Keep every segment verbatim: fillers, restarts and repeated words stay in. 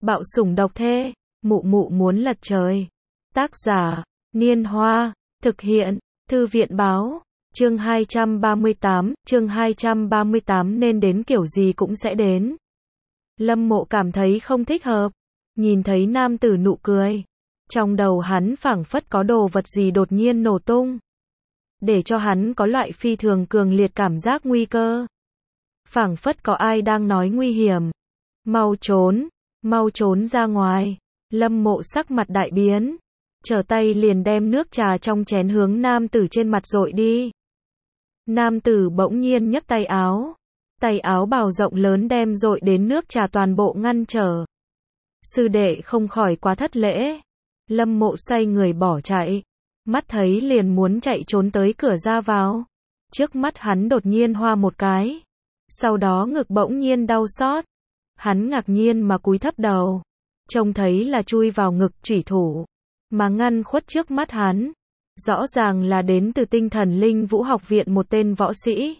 Bạo sủng độc thê, mụ mụ muốn lật trời. Tác giả, Niên Hoa, thực hiện, Thư viện báo, chương hai trăm ba mươi tám, chương hai trăm ba mươi tám nên đến kiểu gì cũng sẽ đến. Lâm Mộ cảm thấy không thích hợp, nhìn thấy nam tử nụ cười. Trong đầu hắn phảng phất có đồ vật gì đột nhiên nổ tung, để cho hắn có loại phi thường cường liệt cảm giác nguy cơ. Phảng phất có ai đang nói nguy hiểm. Mau trốn, mau trốn ra ngoài. Lâm Mộ sắc mặt đại biến, trở tay liền đem nước trà trong chén hướng nam tử trên mặt dội đi. Nam tử bỗng nhiên nhấc tay áo, tay áo bào rộng lớn đem dội đến nước trà toàn bộ ngăn trở. Sư đệ không khỏi quá thất lễ. Lâm Mộ xoay người bỏ chạy, mắt thấy liền muốn chạy trốn tới cửa ra vào. Trước mắt hắn đột nhiên hoa một cái, sau đó ngực bỗng nhiên đau xót. Hắn ngạc nhiên mà cúi thấp đầu, trông thấy là chui vào ngực chủy thủ, mà ngăn khuất trước mắt hắn. Rõ ràng là đến từ Tinh Thần Linh Vũ học viện một tên võ sĩ.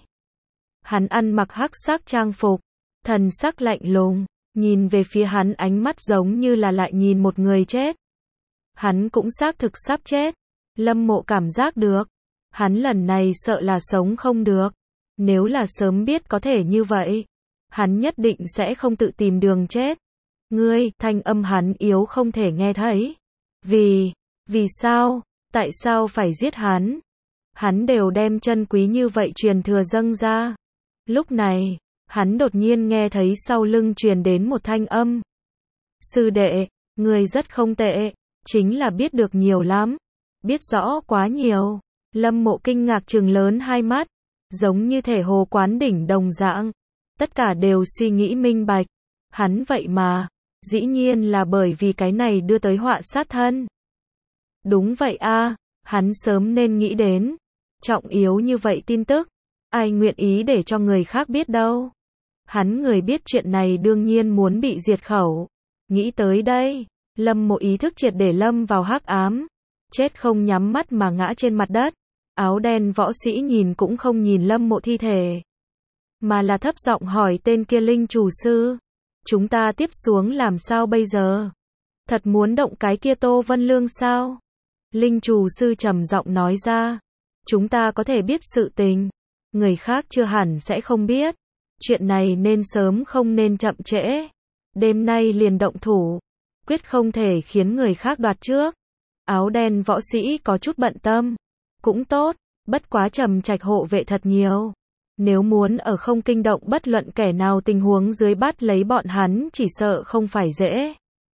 Hắn ăn mặc hắc sắc trang phục, thần sắc lạnh lùng, nhìn về phía hắn ánh mắt giống như là lại nhìn một người chết. Hắn cũng xác thực sắp chết. Lâm Mộ cảm giác được, hắn lần này sợ là sống không được. Nếu là sớm biết có thể như vậy, hắn nhất định sẽ không tự tìm đường chết. Ngươi, thanh âm hắn yếu không thể nghe thấy. Vì, vì sao, tại sao phải giết hắn? Hắn đều đem chân quý như vậy truyền thừa dâng ra. Lúc này, hắn đột nhiên nghe thấy sau lưng truyền đến một thanh âm. Sư đệ, ngươi rất không tệ, chính là biết được nhiều lắm. Biết rõ quá nhiều. Lâm Mộ kinh ngạc trừng lớn hai mắt, giống như thể hồ quán đỉnh đồng dạng. Tất cả đều suy nghĩ minh bạch. Hắn vậy mà, dĩ nhiên là bởi vì cái này đưa tới họa sát thân. Đúng vậy a, hắn sớm nên nghĩ đến. Trọng yếu như vậy tin tức, ai nguyện ý để cho người khác biết đâu. Hắn người biết chuyện này đương nhiên muốn bị diệt khẩu. Nghĩ tới đây, Lâm Mộ ý thức triệt để lâm vào hắc ám. Chết không nhắm mắt mà ngã trên mặt đất. Áo đen võ sĩ nhìn cũng không nhìn Lâm Mộ thi thể, mà là thấp giọng hỏi tên kia linh chủ sư. Chúng ta tiếp xuống làm sao bây giờ? Thật muốn động cái kia Tô Vân Lương sao? Linh chủ sư trầm giọng nói ra. Chúng ta có thể biết sự tình, người khác chưa hẳn sẽ không biết. Chuyện này nên sớm không nên chậm trễ. Đêm nay liền động thủ, quyết không thể khiến người khác đoạt trước. Áo đen võ sĩ có chút bận tâm. Cũng tốt, bất quá Trầm Trạch hộ vệ thật nhiều. Nếu muốn ở không kinh động bất luận kẻ nào tình huống dưới bắt lấy bọn hắn chỉ sợ không phải dễ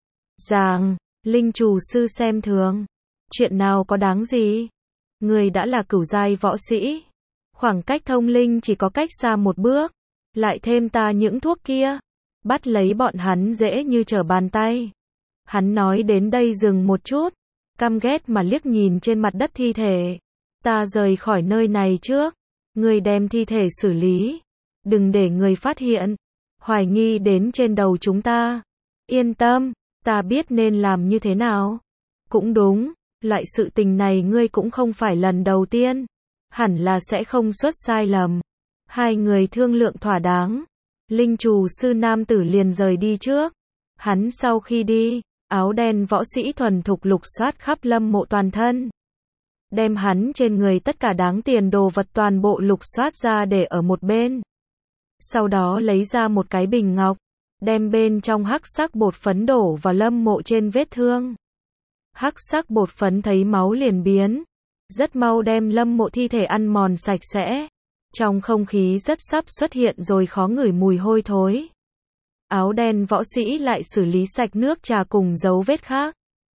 dàng. Linh chủ sư xem thường. Chuyện nào có đáng gì? Người đã là cửu giai võ sĩ. Khoảng cách thông linh chỉ có cách xa một bước. Lại thêm ta những thuốc kia. Bắt lấy bọn hắn dễ như trở bàn tay. Hắn nói đến đây dừng một chút, căm ghét mà liếc nhìn trên mặt đất thi thể. Ta rời khỏi nơi này trước. Người đem thi thể xử lý. Đừng để người phát hiện, hoài nghi đến trên đầu chúng ta. Yên tâm, ta biết nên làm như thế nào. Cũng đúng, loại sự tình này ngươi cũng không phải lần đầu tiên. Hẳn là sẽ không xuất sai lầm. Hai người thương lượng thỏa đáng. Linh chủ sư nam tử liền rời đi trước. Hắn sau khi đi, áo đen võ sĩ thuần thục lục soát khắp Lâm Mộ toàn thân. Đem hắn trên người tất cả đáng tiền đồ vật toàn bộ lục soát ra để ở một bên. Sau đó lấy ra một cái bình ngọc, đem bên trong hắc sắc bột phấn đổ vào Lâm Mộ trên vết thương. Hắc sắc bột phấn thấy máu liền biến, rất mau đem Lâm Mộ thi thể ăn mòn sạch sẽ. Trong không khí rất sắp xuất hiện rồi khó ngửi mùi hôi thối. Áo đen võ sĩ lại xử lý sạch nước trà cùng dấu vết khác.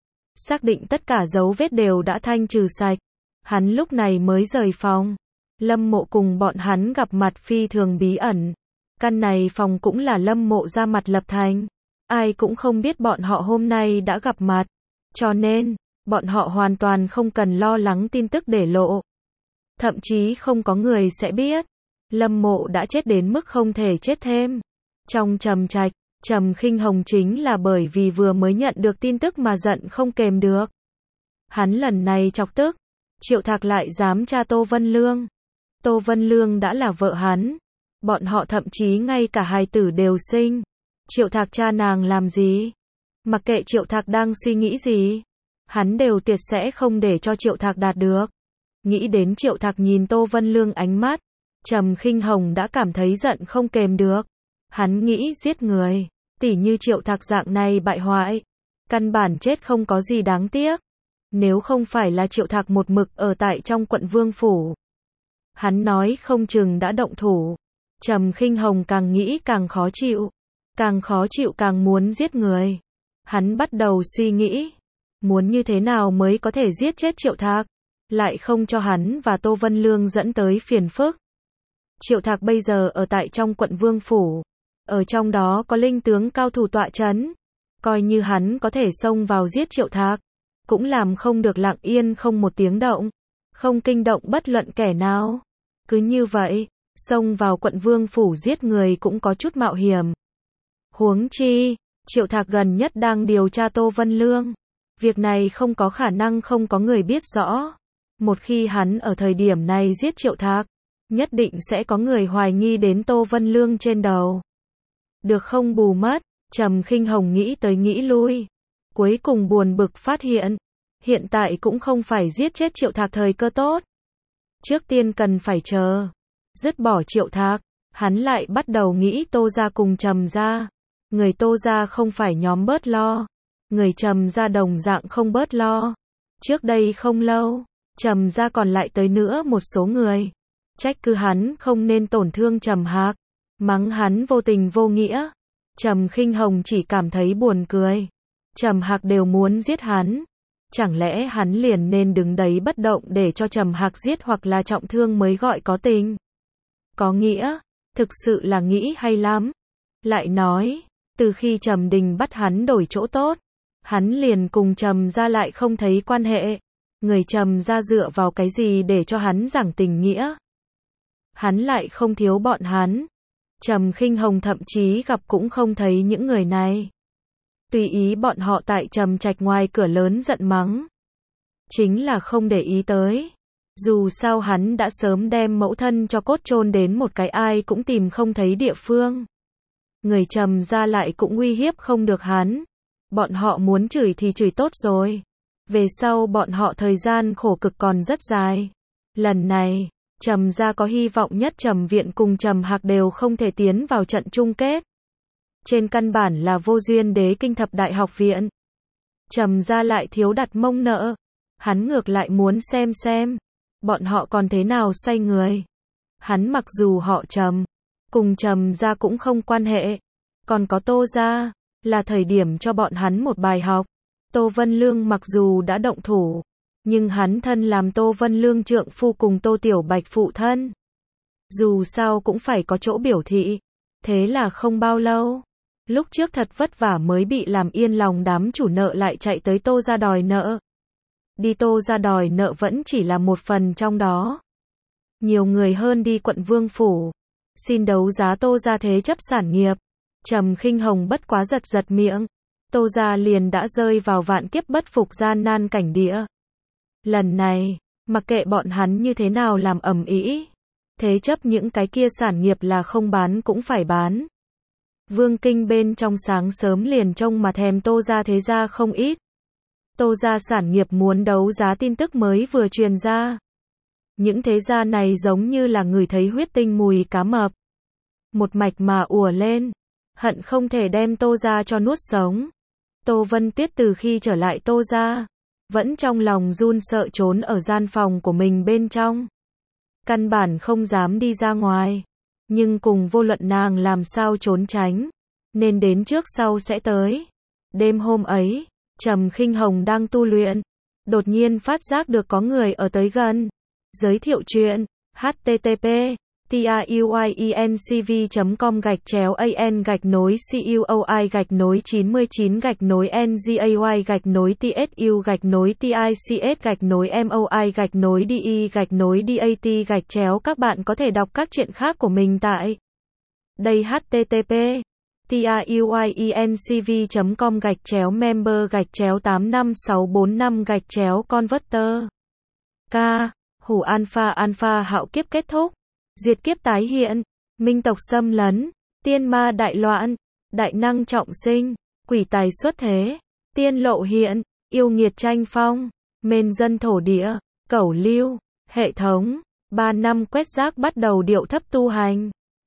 Xác định tất cả dấu vết đều đã thanh trừ sạch, hắn lúc này mới rời phòng. Lâm Mộ cùng bọn hắn gặp mặt phi thường bí ẩn. Căn này phòng cũng là Lâm Mộ ra mặt lập thành. Ai cũng không biết bọn họ hôm nay đã gặp mặt. Cho nên, bọn họ hoàn toàn không cần lo lắng tin tức để lộ. Thậm chí không có người sẽ biết. Lâm Mộ đã chết đến mức không thể chết thêm. Trong Trầm Trạch, Trầm Khinh Hồng chính là bởi vì vừa mới nhận được tin tức mà giận không kềm được. Hắn lần này chọc tức, Triệu Thạc lại dám tra Tô Vân Lương. Tô Vân Lương đã là vợ hắn. Bọn họ thậm chí ngay cả hài tử đều sinh. Triệu Thạc tra nàng làm gì? Mặc kệ Triệu Thạc đang suy nghĩ gì, hắn đều tuyệt sẽ không để cho Triệu Thạc đạt được. Nghĩ đến Triệu Thạc nhìn Tô Vân Lương ánh mắt, Trầm Khinh Hồng đã cảm thấy giận không kềm được. Hắn nghĩ giết người, tỉ như Triệu Thạc dạng này bại hoại, căn bản chết không có gì đáng tiếc. Nếu không phải là Triệu Thạc một mực ở tại trong quận Vương Phủ, hắn nói không chừng đã động thủ. Trầm Khinh Hồng càng nghĩ càng khó chịu, càng khó chịu càng muốn giết người. Hắn bắt đầu suy nghĩ, muốn như thế nào mới có thể giết chết Triệu Thạc, lại không cho hắn và Tô Vân Lương dẫn tới phiền phức. Triệu Thạc bây giờ ở tại trong quận Vương Phủ, ở trong đó có linh tướng cao thủ tọa chấn, coi như hắn có thể xông vào giết Triệu Thạc, cũng làm không được lặng yên không một tiếng động, không kinh động bất luận kẻ nào. Cứ như vậy, xông vào quận Vương Phủ giết người cũng có chút mạo hiểm. Huống chi, Triệu Thạc gần nhất đang điều tra Tô Vân Lương. Việc này không có khả năng không có người biết rõ. Một khi hắn ở thời điểm này giết Triệu Thạc, nhất định sẽ có người hoài nghi đến Tô Vân Lương trên đầu. Được không bù mất, Trầm Khinh Hồng nghĩ tới nghĩ lui. Cuối cùng buồn bực phát hiện, hiện tại cũng không phải giết chết Triệu Thạc thời cơ tốt. Trước tiên cần phải chờ, dứt bỏ Triệu Thạc, hắn lại bắt đầu nghĩ Tô gia cùng Trầm gia. Người Tô gia không phải nhóm bớt lo, người Trầm gia đồng dạng không bớt lo. Trước đây không lâu, Trầm gia còn lại tới nữa một số người. Trách cứ hắn không nên tổn thương Trầm Hạc, mắng hắn vô tình vô nghĩa. Trầm Khinh Hồng chỉ cảm thấy buồn cười. Trầm Hạc đều muốn giết hắn, chẳng lẽ hắn liền nên đứng đấy bất động để cho Trầm Hạc giết hoặc là trọng thương mới gọi có tình? Có nghĩa, thực sự là nghĩ hay lắm. Lại nói, từ khi Trầm Đình bắt hắn đổi chỗ tốt, hắn liền cùng Trầm gia lại không thấy quan hệ. Người Trầm gia dựa vào cái gì để cho hắn giảng tình nghĩa? Hắn lại không thiếu bọn hắn. Trầm Khinh Hồng thậm chí gặp cũng không thấy những người này. Tùy ý bọn họ tại Trầm Trạch ngoài cửa lớn giận mắng. Chính là không để ý tới. Dù sao hắn đã sớm đem mẫu thân cho cốt chôn đến một cái ai cũng tìm không thấy địa phương. Người Trầm gia lại cũng uy hiếp không được hắn. Bọn họ muốn chửi thì chửi tốt rồi. Về sau bọn họ thời gian khổ cực còn rất dài. Lần này, Trầm gia có hy vọng nhất Trầm viện cùng Trầm Hạc đều không thể tiến vào trận chung kết. Trên căn bản là vô duyên đế kinh thập đại học viện. Trầm gia lại thiếu đặt mông nợ. Hắn ngược lại muốn xem xem, bọn họ còn thế nào xoay người. Hắn mặc dù họ Trầm, cùng Trầm gia cũng không quan hệ. Còn có Tô gia, là thời điểm cho bọn hắn một bài học. Tô Vân Lương mặc dù đã động thủ, nhưng hắn thân làm Tô Vân Lương trượng phu cùng Tô Tiểu Bạch phụ thân. Dù sao cũng phải có chỗ biểu thị. Thế là không bao lâu, lúc trước thật vất vả mới bị làm yên lòng đám chủ nợ lại chạy tới Tô gia đòi nợ. Đi Tô gia đòi nợ vẫn chỉ là một phần trong đó. Nhiều người hơn đi quận Vương Phủ, xin đấu giá Tô gia thế chấp sản nghiệp. Trầm Khinh Hồng bất quá giật giật miệng. Tô gia liền đã rơi vào vạn kiếp bất phục gian nan cảnh địa. Lần này, mặc kệ bọn hắn như thế nào làm ầm ĩ, thế chấp những cái kia sản nghiệp là không bán cũng phải bán. Vương Kinh bên trong sáng sớm liền trông mà thèm Tô gia thế gia không ít. Tô gia sản nghiệp muốn đấu giá tin tức mới vừa truyền ra. Những thế gia này giống như là người thấy huyết tinh mùi cá mập. Một mạch mà ùa lên, hận không thể đem Tô gia cho nuốt sống. Tô Vân Tuyết từ khi trở lại Tô gia, vẫn trong lòng run sợ trốn ở gian phòng của mình bên trong. Căn bản không dám đi ra ngoài. Nhưng cùng vô luận nàng làm sao trốn tránh, nên đến trước sau sẽ tới. Đêm hôm ấy, Trầm Khinh Hồng đang tu luyện, đột nhiên phát giác được có người ở tới gần. Giới thiệu chuyện, http tiuyencv chấm com gạch chéo an gạch nối cuoi gạch nối chín mươi chín gạch nối ngay gạch nối tsu gạch nối tics gạch nối moi gạch nối de gạch nối dat gạch chéo. Các bạn có thể đọc các chuyện khác của mình tại đây. Http tiuyencv chấm com gạch chéo member gạch chéo tám năm sáu bốn năm gạch chéo converter. K. Hủ alpha alpha hạo kiếp kết thúc. Diệt kiếp tái hiện, minh tộc xâm lấn, tiên ma đại loạn, đại năng trọng sinh. quỷ tài xuất thế, tiên lộ hiện, yêu nghiệt tranh phong, mên dân thổ địa, cẩu lưu, hệ thống, ba năm quét rác bắt đầu điệu thấp tu hành.